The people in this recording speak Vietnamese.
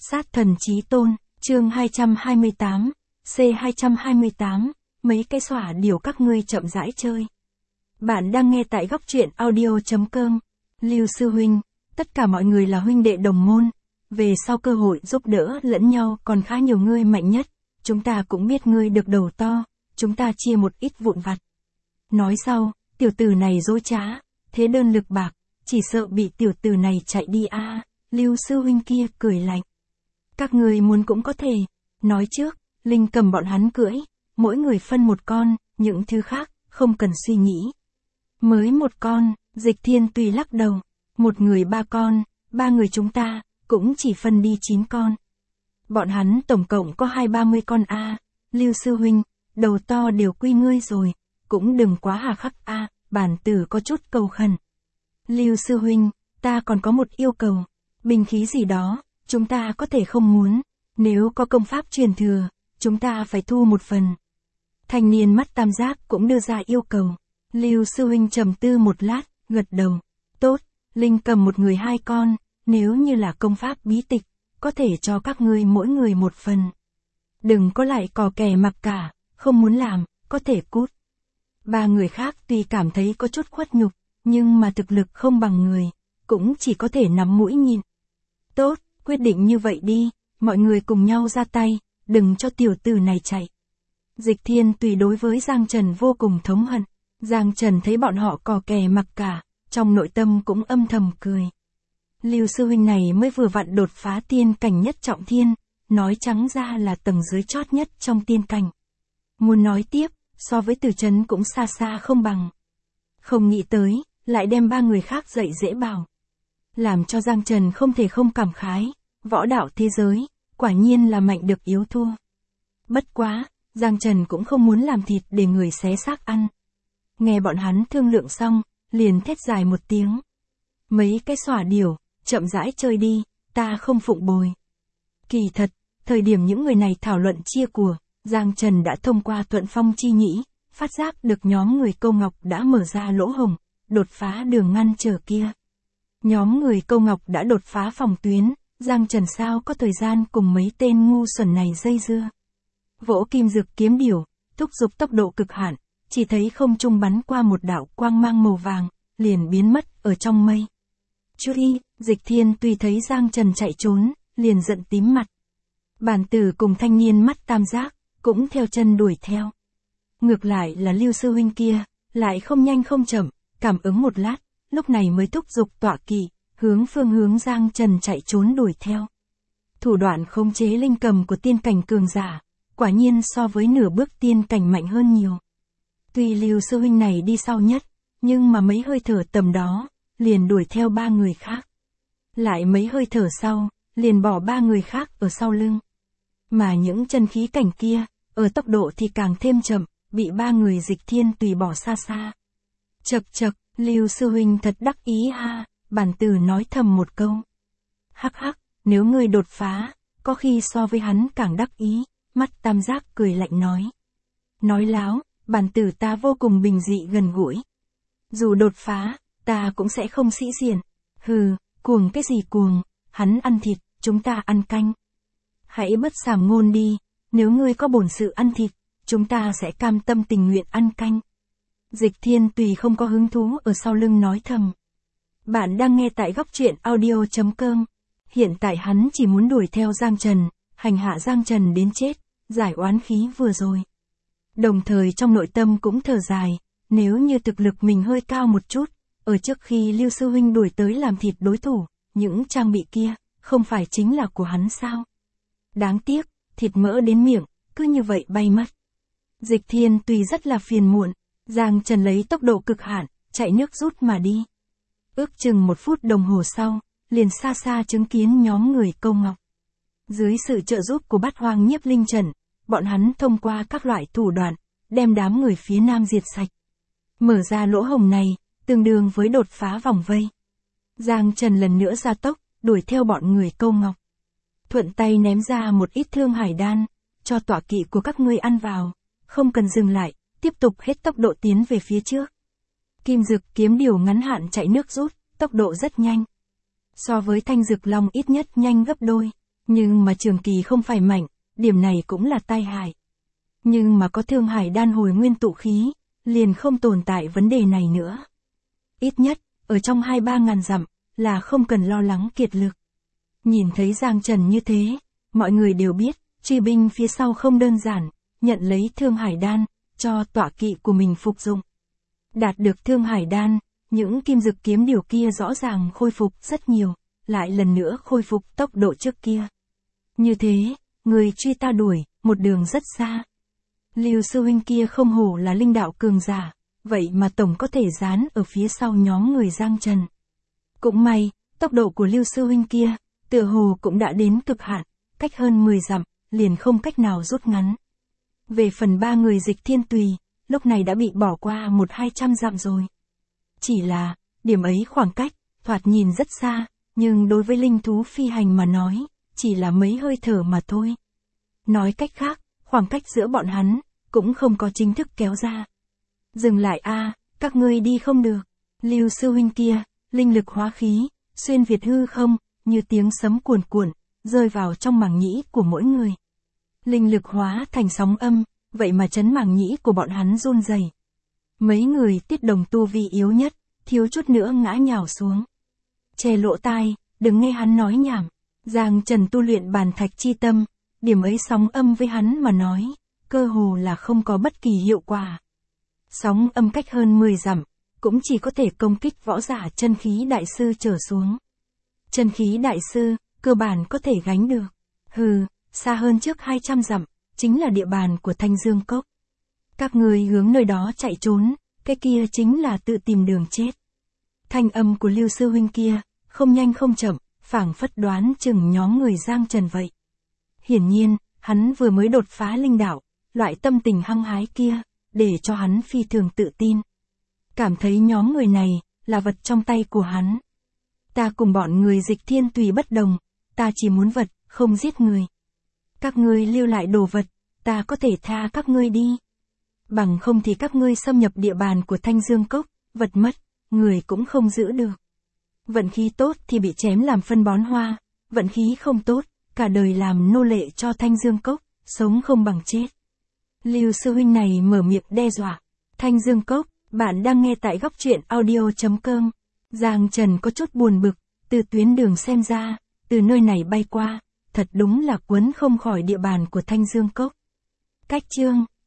Sát thần chí tôn, chương 228, C228, mấy cái xỏa điều các ngươi chậm rãi chơi. Bạn đang nghe tại góc truyện audio.com. Lưu sư huynh, tất cả mọi người là huynh đệ đồng môn, về sau cơ hội giúp đỡ lẫn nhau còn khá nhiều, ngươi mạnh nhất, chúng ta cũng biết ngươi được đầu to, chúng ta chia một ít vụn vặt. Nói sau, tiểu tử này dối trá, thế đơn lực bạc, chỉ sợ bị tiểu tử này chạy đi a. Lưu sư huynh kia cười lạnh. Các ngươi muốn cũng có thể, nói trước, Linh cầm bọn hắn cưỡi, mỗi người phân một con, những thứ khác, không cần suy nghĩ. Mới một con, Dịch Thiên tùy lắc đầu, một người 3 con, 3 người chúng ta, cũng chỉ phân đi 9 con. Bọn hắn tổng cộng có 20-30 con a. Lưu sư huynh, đầu to đều quy ngươi rồi, cũng đừng quá hà khắc a. Bản tử có chút cầu khẩn. Lưu sư huynh, ta còn có một yêu cầu, binh khí gì đó, chúng ta có thể không muốn, nếu có công pháp truyền thừa, chúng ta phải thu một phần. Thanh niên mắt tam giác cũng đưa ra yêu cầu. Lưu sư huynh trầm tư một lát, gật đầu. Tốt, Linh cầm một người 2 con, nếu như là công pháp bí tịch, có thể cho các ngươi mỗi người một phần. Đừng có lại cò kè mặc cả, không muốn làm, có thể cút. 3 người khác tuy cảm thấy có chút khuất nhục, nhưng mà thực lực không bằng người, cũng chỉ có thể nắm mũi nhìn. Tốt, quyết định như vậy đi, mọi người cùng nhau ra tay, đừng cho tiểu tử này chạy. Dịch Thiên tùy đối với Giang Trần vô cùng thống hận. Giang Trần thấy bọn họ cò kè mặc cả, trong nội tâm cũng âm thầm cười. Lưu sư huynh này mới vừa vặn đột phá tiên cảnh nhất trọng thiên, nói trắng ra là tầng dưới chót nhất trong tiên cảnh. Muốn nói tiếp, so với Từ Trấn cũng xa xa không bằng. Không nghĩ tới, lại đem 3 người khác dạy dễ bảo. Làm cho Giang Trần không thể không cảm khái, võ đạo thế giới, quả nhiên là mạnh được yếu thua. Bất quá, Giang Trần cũng không muốn làm thịt để người xé xác ăn. Nghe bọn hắn thương lượng xong, liền thét dài một tiếng. Mấy cái xỏa điểu, chậm rãi chơi đi, ta không phụng bồi. Kỳ thật, thời điểm những người này thảo luận chia của, Giang Trần đã thông qua Thuận Phong chi nhĩ, phát giác được nhóm người Câu Ngọc đã mở ra lỗ hổng, đột phá đường ngăn trở kia. Nhóm người Câu Ngọc đã đột phá phòng tuyến, Giang Trần sao có thời gian cùng mấy tên ngu xuẩn này dây dưa. Vỗ kim dược kiếm điểu, thúc giục tốc độ cực hạn, chỉ thấy không trung bắn qua một đạo quang mang màu vàng, liền biến mất ở trong mây. Chui, Dịch Thiên tuy thấy Giang Trần chạy trốn, liền giận tím mặt. Bản tử cùng thanh niên mắt tam giác, cũng theo chân đuổi theo. Ngược lại là Lưu sư huynh kia, lại không nhanh không chậm, cảm ứng một lát, lúc này mới thúc giục tọa kỵ, hướng Giang Trần chạy trốn đuổi theo. Thủ đoạn khống chế linh cầm của tiên cảnh cường giả, quả nhiên so với nửa bước tiên cảnh mạnh hơn nhiều. Tuy Lưu sư huynh này đi sau nhất, nhưng mà mấy hơi thở tầm đó, liền đuổi theo 3 người khác. Lại mấy hơi thở sau, liền bỏ 3 người khác ở sau lưng. Mà những chân khí cảnh kia, ở tốc độ thì càng thêm chậm, bị 3 người Dịch Thiên tùy bỏ xa xa. Chậc chậc, Lưu sư huynh thật đắc ý ha, bản tử nói thầm một câu. Hắc hắc, nếu ngươi đột phá, có khi so với hắn càng đắc ý, mắt tam giác cười lạnh nói. Nói láo, bản tử ta vô cùng bình dị gần gũi. Dù đột phá, ta cũng sẽ không sĩ diện. Hừ, cuồng cái gì cuồng, hắn ăn thịt, chúng ta ăn canh. Hãy bất sàm ngôn đi, nếu ngươi có bổn sự ăn thịt, chúng ta sẽ cam tâm tình nguyện ăn canh. Dịch Thiên tùy không có hứng thú ở sau lưng nói thầm. Bạn đang nghe tại góc truyện audio.com. Hiện tại hắn chỉ muốn đuổi theo Giang Trần, hành hạ Giang Trần đến chết, giải oán khí vừa rồi. Đồng thời trong nội tâm cũng thở dài, nếu như thực lực mình hơi cao một chút, ở trước khi Lưu sư huynh đuổi tới làm thịt đối thủ, những trang bị kia, không phải chính là của hắn sao? Đáng tiếc, thịt mỡ đến miệng, cứ như vậy bay mất. Dịch Thiên tùy rất là phiền muộn, Giang Trần lấy tốc độ cực hạn, chạy nước rút mà đi. Ước chừng 1 phút đồng hồ sau, liền xa xa chứng kiến nhóm người Câu Ngọc. Dưới sự trợ giúp của Bát Hoang Nhiếp Linh Trận, bọn hắn thông qua các loại thủ đoạn, đem đám người phía nam diệt sạch. Mở ra lỗ hổng này, tương đương với đột phá vòng vây. Giang Trần lần nữa ra tốc, đuổi theo bọn người Câu Ngọc. Thuận tay ném ra một ít thương hải đan, cho tọa kỵ của các ngươi ăn vào, không cần dừng lại, tiếp tục hết tốc độ tiến về phía trước. Kim dực kiếm điểu ngắn hạn chạy nước rút, tốc độ rất nhanh. So với thanh dực long ít nhất nhanh gấp đôi. Nhưng mà Trường Kỳ không phải mạnh, điểm này cũng là tai hại. Nhưng mà có Thương Hải đan hồi nguyên tụ khí, liền không tồn tại vấn đề này nữa. Ít nhất, ở trong 2-3 ngàn dặm, là không cần lo lắng kiệt lực. Nhìn thấy Giang Trần như thế, mọi người đều biết, truy binh phía sau không đơn giản, nhận lấy Thương Hải đan, cho tọa kỵ của mình phục dụng. Đạt được Thương Hải đan, những kim dực kiếm điều kia rõ ràng khôi phục rất nhiều, lại lần nữa khôi phục tốc độ trước kia. Như thế, người truy ta đuổi, một đường rất xa. Lưu sư huynh kia không hổ là linh đạo cường giả, vậy mà tổng có thể dán ở phía sau nhóm người Giang Trần. Cũng may, tốc độ của Lưu sư huynh kia, tựa hồ cũng đã đến cực hạn, cách hơn 10 dặm, liền không cách nào rút ngắn. Về phần 3 người Dịch Thiên Tùy, lúc này đã bị bỏ qua 100-200 dặm rồi. Chỉ là, điểm ấy khoảng cách, thoạt nhìn rất xa, nhưng đối với linh thú phi hành mà nói, chỉ là mấy hơi thở mà thôi. Nói cách khác, khoảng cách giữa bọn hắn, cũng không có chính thức kéo ra. Dừng lại a, các ngươi đi không được. Lưu sư huynh kia, linh lực hóa khí, xuyên việt hư không, như tiếng sấm cuồn cuộn, rơi vào trong màng nhĩ của mỗi người. Linh lực hóa thành sóng âm, vậy mà chấn màng nhĩ của bọn hắn run rẩy. Mấy người Tiết Đồng tu vi yếu nhất, thiếu chút nữa ngã nhào xuống. Che lỗ tai, đừng nghe hắn nói nhảm. Giang Trần tu luyện bàn thạch chi tâm, điểm ấy sóng âm với hắn mà nói, cơ hồ là không có bất kỳ hiệu quả. Sóng âm cách hơn 10 dặm, cũng chỉ có thể công kích võ giả chân khí đại sư trở xuống. Chân khí đại sư, cơ bản có thể gánh được. Hừ, xa hơn trước 200 dặm, chính là địa bàn của Thanh Dương Cốc. Các người hướng nơi đó chạy trốn, cái kia chính là tự tìm đường chết. Thanh âm của Lưu sư huynh kia, không nhanh không chậm, phảng phất đoán chừng nhóm người Giang Trần vậy. Hiển nhiên, hắn vừa mới đột phá linh đạo, loại tâm tình hăng hái kia, để cho hắn phi thường tự tin. Cảm thấy nhóm người này, là vật trong tay của hắn. Ta cùng bọn người Dịch Thiên Tùy bất đồng, ta chỉ muốn vật, không giết người. Các ngươi lưu lại đồ vật, ta có thể tha các ngươi đi. Bằng không thì các ngươi xâm nhập địa bàn của Thanh Dương Cốc, vật mất, người cũng không giữ được. Vận khí tốt thì bị chém làm phân bón hoa, vận khí không tốt, cả đời làm nô lệ cho Thanh Dương Cốc, sống không bằng chết. Lưu sư huynh này mở miệng đe dọa. Thanh Dương Cốc, bạn đang nghe tại góc truyện audio.com. Giang Trần có chút buồn bực, từ tuyến đường xem ra, từ nơi này bay qua, thật đúng là quấn không khỏi địa bàn của Thanh Dương Cốc. Cách chương